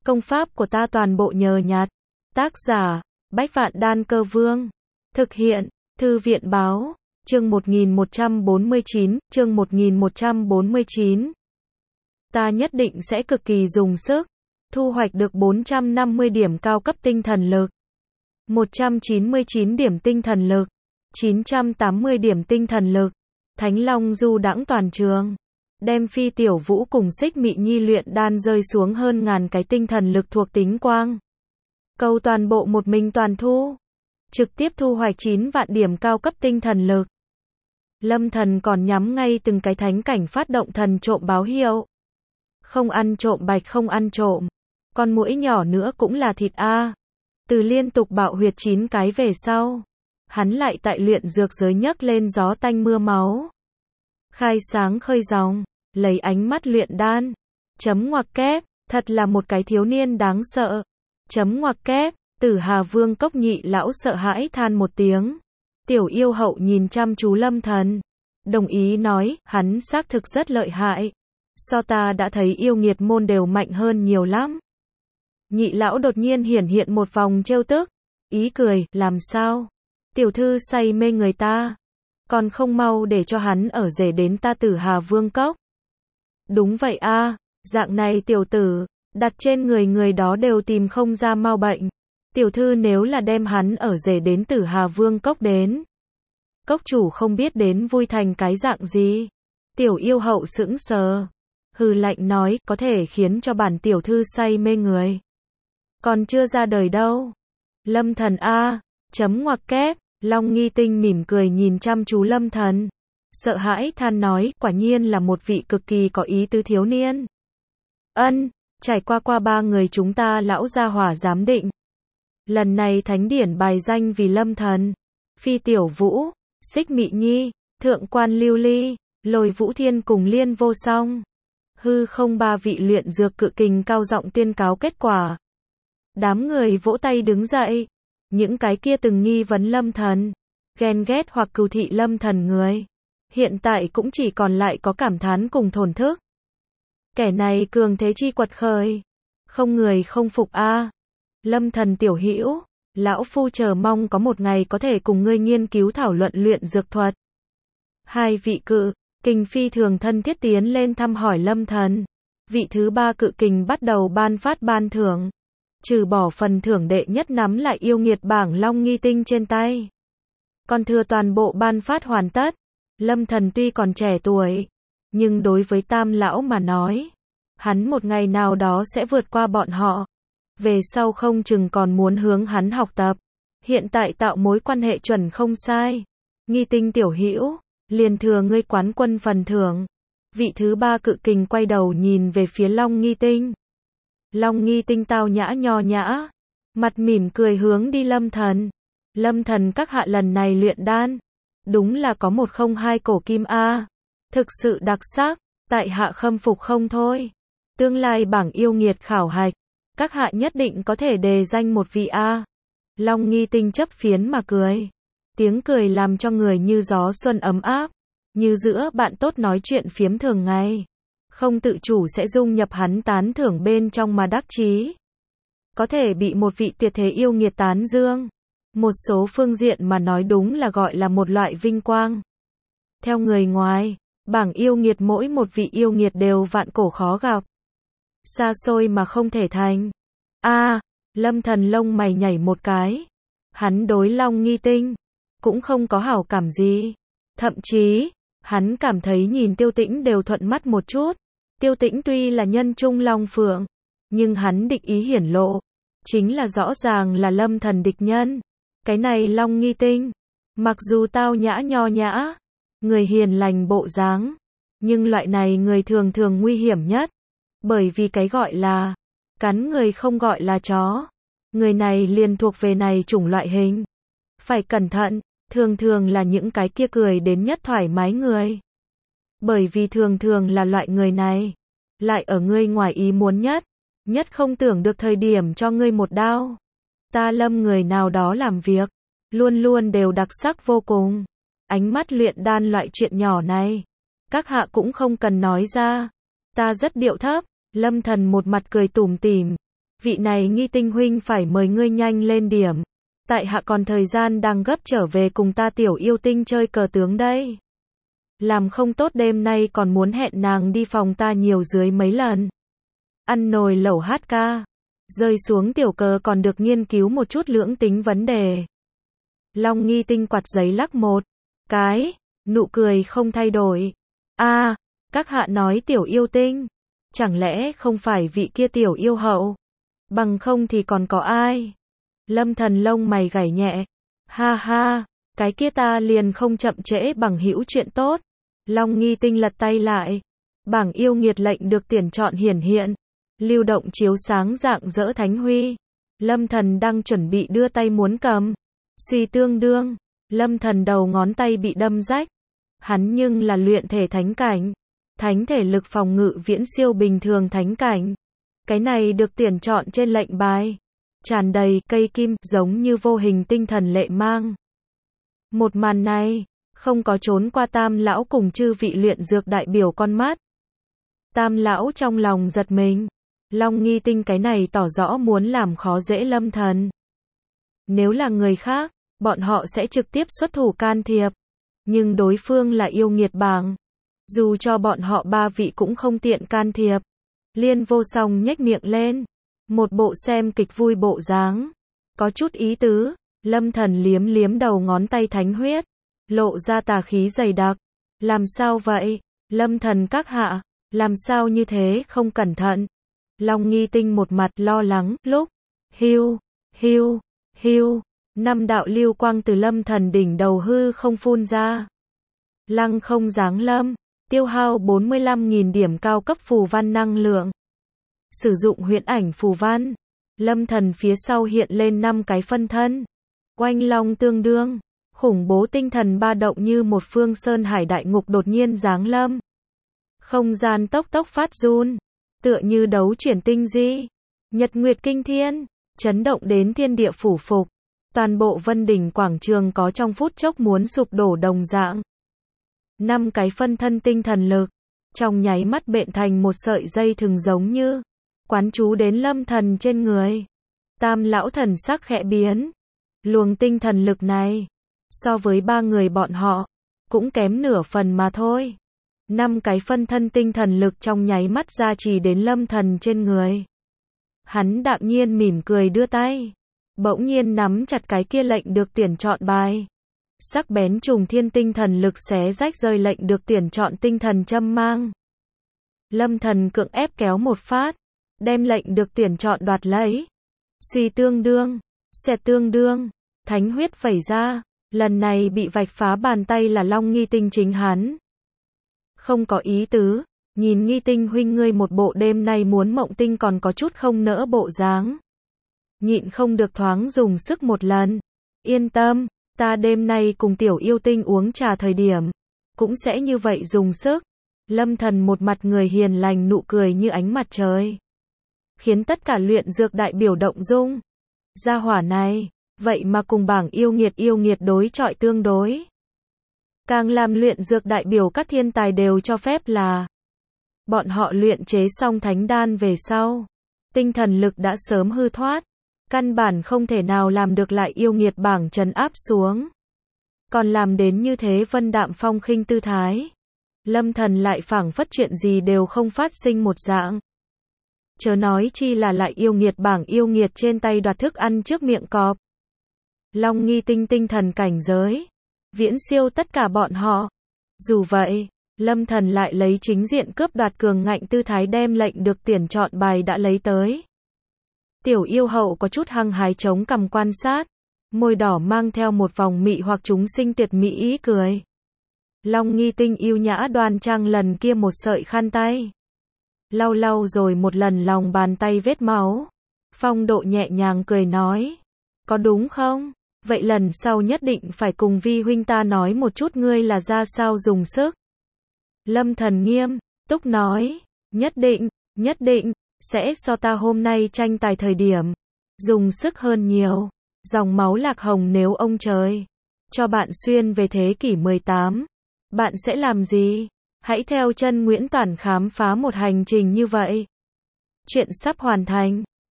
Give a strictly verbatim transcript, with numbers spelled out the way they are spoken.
Công pháp của ta toàn bộ nhờ nhặt. Tác giả, Bách Vạn Đan Cơ Vương. Thực hiện, Thư viện Báo. Chương một nghìn một trăm bốn mươi chín, chương một nghìn một trăm bốn mươi chín. Ta nhất định sẽ cực kỳ dùng sức, thu hoạch được bốn trăm năm mươi điểm cao cấp tinh thần lực, một trăm chín mươi chín điểm tinh thần lực, chín trăm tám mươi điểm tinh thần lực. Thánh Long du đãng toàn trường, đem Phi Tiểu Vũ cùng Xích Mị Nhi luyện đan rơi xuống hơn ngàn cái tinh thần lực thuộc tính quang. Cầu toàn bộ một mình toàn thu, trực tiếp thu hoạch chín vạn điểm cao cấp tinh thần lực. Lâm Thần còn nhắm ngay từng cái thánh cảnh phát động thần trộm báo hiệu. Không ăn trộm bạch không ăn trộm. Con muỗi nhỏ nữa cũng là thịt a. Từ liên tục bạo huyệt chín cái về sau, hắn lại tại luyện dược giới nhấc lên gió tanh mưa máu. Khai sáng khơi dòng, lấy ánh mắt luyện đan. Chấm ngoặc kép, thật là một cái thiếu niên đáng sợ. Chấm ngoặc kép, Tử Hà Vương Cốc nhị lão sợ hãi than một tiếng. Tiểu yêu hậu nhìn chăm chú Lâm Thần, đồng ý nói, hắn xác thực rất lợi hại. So ta đã thấy yêu nghiệt môn đều mạnh hơn nhiều lắm. Nhị lão đột nhiên hiển hiện một vòng trêu tức, ý cười, làm sao? Tiểu thư say mê người ta, còn không mau để cho hắn ở rể đến ta Tử Hà Vương Cốc. Đúng vậy a, dạng này tiểu tử, đặt trên người người đó đều tìm không ra mau bệnh. Tiểu thư nếu là đem hắn ở rể đến Tử Hà Vương Cốc đến, cốc chủ không biết đến vui thành cái dạng gì. Tiểu yêu hậu sững sờ, hừ lạnh nói, có thể khiến cho bản tiểu thư say mê người, còn chưa ra đời đâu. Lâm Thần a, chấm ngoặc kép, Long Nghi Tinh mỉm cười nhìn chăm chú Lâm Thần, sợ hãi than nói, quả nhiên là một vị cực kỳ có ý tứ thiếu niên. Ân, trải qua qua ba người chúng ta lão gia hỏa giám định, lần này thánh điển bài danh vì Lâm Thần, Phi Tiểu Vũ, Xích Mị Nhi, Thượng Quan Lưu Ly, Lôi Vũ Thiên cùng Liên Vô Song. Hư không ba vị luyện dược cự kình cao giọng tuyên cáo kết quả. Đám người vỗ tay đứng dậy. Những cái kia từng nghi vấn Lâm Thần, ghen ghét hoặc cừu thị Lâm Thần người, hiện tại cũng chỉ còn lại có cảm thán cùng thổn thức. Kẻ này cường thế chi quật khởi, không người không phục a. Lâm Thần tiểu hữu, lão phu chờ mong có một ngày có thể cùng ngươi nghiên cứu thảo luận luyện dược thuật. Hai vị cự kình phi thường thân thiết tiến lên thăm hỏi Lâm Thần. Vị thứ ba cự kình bắt đầu ban phát ban thưởng, trừ bỏ phần thưởng đệ nhất nắm lại yêu nghiệt bảng Long Nghi Tinh trên tay, còn thừa toàn bộ ban phát hoàn tất. Lâm Thần tuy còn trẻ tuổi, nhưng đối với tam lão mà nói, hắn một ngày nào đó sẽ vượt qua bọn họ, về sau không chừng còn muốn hướng hắn học tập. Hiện tại tạo mối quan hệ chuẩn không sai. Nghi Tinh tiểu hữu, liền thừa ngươi quán quân phần thưởng. Vị thứ ba cự kình quay đầu nhìn về phía Long Nghi Tinh. Long Nghi Tinh tao nhã nho nhã, mặt mỉm cười hướng đi Lâm Thần. Lâm Thần các hạ lần này luyện đan, đúng là có một không hai cổ kim a, thực sự đặc sắc, tại hạ khâm phục không thôi. Tương lai bảng yêu nghiệt khảo hạch, các hạ nhất định có thể đề danh một vị a. Long Nghi Tinh chấp phiến mà cười, tiếng cười làm cho người như gió xuân ấm áp, như giữa bạn tốt nói chuyện phiếm thường ngày, không tự chủ sẽ dung nhập hắn tán thưởng bên trong mà đắc chí. Có thể bị một vị tuyệt thế yêu nghiệt tán dương, một số phương diện mà nói đúng là gọi là một loại vinh quang. Theo người ngoài, bảng yêu nghiệt mỗi một vị yêu nghiệt đều vạn cổ khó gặp, xa xôi mà không thể thành. A, à, Lâm Thần lông mày nhảy một cái. Hắn đối Long Nghi Tinh cũng không có hảo cảm gì, thậm chí hắn cảm thấy nhìn Tiêu Tĩnh đều thuận mắt một chút. Tiêu Tĩnh tuy là nhân trung long phượng, nhưng hắn địch ý hiển lộ, chính là rõ ràng là Lâm Thần địch nhân. Cái này Long Nghi Tinh, mặc dù tao nhã nho nhã, người hiền lành bộ dáng, nhưng loại này người thường thường nguy hiểm nhất, bởi vì cái gọi là cắn người không gọi là chó. Người này liền thuộc về này chủng loại hình. Phải cẩn thận, thường thường là những cái kia cười đến nhất thoải mái người. Bởi vì thường thường là loại người này, lại ở ngươi ngoài ý muốn nhất, nhất không tưởng được thời điểm cho ngươi một đao. Ta Lâm người nào đó làm việc, luôn luôn đều đặc sắc vô cùng. Ánh mắt luyện đan loại chuyện nhỏ này, các hạ cũng không cần nói ra. Ta rất điệu thấp. Lâm Thần một mặt cười tủm tỉm, vị này Nghi Tinh huynh phải mời ngươi nhanh lên điểm. Tại hạ còn thời gian đang gấp trở về cùng ta tiểu yêu tinh chơi cờ tướng đây. Làm không tốt đêm nay còn muốn hẹn nàng đi phòng ta nhiều dưới mấy lần. Ăn nồi lẩu hát ca. Rơi xuống tiểu cờ còn được nghiên cứu một chút lưỡng tính vấn đề. Long Nghi Tinh quạt giấy lắc một cái, nụ cười không thay đổi. A, à, các hạ nói tiểu yêu tinh, chẳng lẽ không phải vị kia tiểu yêu hậu? Bằng không thì còn có ai? Lâm Thần lông mày gảy nhẹ. Ha ha, cái kia ta liền không chậm trễ bằng hữu chuyện tốt. Long Nghi Tinh lật tay lại. Bảng yêu nghiệt lệnh được tuyển chọn hiển hiện. Lưu động chiếu sáng rạng rỡ thánh huy. Lâm Thần đang chuẩn bị đưa tay muốn cầm. Suy tương đương, Lâm Thần đầu ngón tay bị đâm rách. Hắn nhưng là luyện thể thánh cảnh. Thánh thể lực phòng ngự viễn siêu bình thường thánh cảnh. Cái này được tuyển chọn trên lệnh bài. Tràn đầy cây kim, giống như vô hình tinh thần lệ mang. Một màn này, không có trốn qua Tam lão cùng chư vị luyện dược đại biểu con mắt. Tam lão trong lòng giật mình. Long Nghi Tinh cái này tỏ rõ muốn làm khó dễ Lâm Thần. Nếu là người khác, bọn họ sẽ trực tiếp xuất thủ can thiệp. Nhưng đối phương là yêu nghiệt bảng. Dù cho bọn họ ba vị cũng không tiện can thiệp. Liên Vô Song nhếch miệng lên. Một bộ xem kịch vui bộ dáng. Có chút ý tứ. Lâm Thần liếm liếm đầu ngón tay thánh huyết. Lộ ra tà khí dày đặc. Làm sao vậy? Lâm Thần các hạ. Làm sao như thế không cẩn thận? Long Nghi Tinh một mặt lo lắng. Lúc. Hiu. Hiu. Hiu. Năm đạo lưu quang từ Lâm Thần đỉnh đầu hư không phun ra. Lăng không giáng lâm. Tiêu hao bốn mươi lăm nghìn điểm cao cấp phù văn năng lượng. Sử dụng huyễn ảnh phù văn. Lâm Thần phía sau hiện lên năm cái phân thân. Oanh long tương đương. Khủng bố tinh thần ba động như một phương sơn hải đại ngục đột nhiên giáng lâm. Không gian tốc tốc phát run. Tựa như đấu chuyển tinh di. Nhật nguyệt kinh thiên. Chấn động đến thiên địa phủ phục. Toàn bộ Vân Đỉnh quảng trường có trong phút chốc muốn sụp đổ đồng dạng. Năm cái phân thân tinh thần lực. Trong nháy mắt bện thành một sợi dây thừng giống như. Quán chú đến Lâm Thần trên người. Tam lão thần sắc khẽ biến. Luồng tinh thần lực này. So với ba người bọn họ. Cũng kém nửa phần mà thôi. Năm cái phân thân tinh thần lực trong nháy mắt ra chỉ đến Lâm Thần trên người. Hắn đạm nhiên mỉm cười đưa tay. Bỗng nhiên nắm chặt cái kia lệnh được tuyển chọn bài. Sắc bén trùng thiên tinh thần lực xé rách rơi lệnh được tuyển chọn tinh thần châm mang. Lâm Thần cưỡng ép kéo một phát. Đem lệnh được tuyển chọn đoạt lấy. Suy tương đương. Xẹt tương đương. Thánh huyết vẩy ra. Lần này bị vạch phá bàn tay là Long Nghi Tinh chính hắn. Không có ý tứ. Nhìn Nghi Tinh huynh ngươi một bộ đêm nay muốn mộng tinh còn có chút không nỡ bộ dáng. Nhịn không được thoáng dùng sức một lần. Yên tâm, ta đêm nay cùng tiểu yêu tinh uống trà thời điểm. Cũng sẽ như vậy dùng sức. Lâm Thần một mặt người hiền lành nụ cười như ánh mặt trời. Khiến tất cả luyện dược đại biểu động dung. Gia hỏa này, vậy mà cùng bảng yêu nghiệt yêu nghiệt đối chọi tương đối. Càng làm luyện dược đại biểu các thiên tài đều cho phép là. Bọn họ luyện chế xong thánh đan về sau. Tinh thần lực đã sớm hư thoát. Căn bản không thể nào làm được lại yêu nghiệt bảng trấn áp xuống. Còn làm đến như thế vân đạm phong khinh tư thái. Lâm Thần lại phảng phất chuyện gì đều không phát sinh một dạng. Chớ nói chi là lại yêu nghiệt bảng yêu nghiệt trên tay đoạt thức ăn trước miệng cọp. Long Nghi Tinh tinh thần cảnh giới. Viễn siêu tất cả bọn họ. Dù vậy, Lâm Thần lại lấy chính diện cướp đoạt cường ngạnh tư thái đem lệnh được tuyển chọn bài đã lấy tới. Tiểu yêu hậu có chút hăng hái chống cằm quan sát. Môi đỏ mang theo một vòng mị hoặc chúng sinh tuyệt mỹ ý cười. Long Nghi Tinh yêu nhã đoan trang lần kia một sợi khăn tay. Lau lau rồi một lần lòng bàn tay vết máu. Phong độ nhẹ nhàng cười nói. Có đúng không? Vậy lần sau nhất định phải cùng vi huynh ta nói một chút ngươi là ra sao dùng sức. Lâm Thần nghiêm túc nói. Nhất định, nhất định, sẽ so ta hôm nay tranh tài thời điểm. Dùng sức hơn nhiều. Dòng máu lạc hồng nếu ông trời cho bạn xuyên về thế kỷ mười tám. Bạn sẽ làm gì? Hãy theo chân Nguyễn Toản khám phá một hành trình như vậy. Chuyện sắp hoàn thành.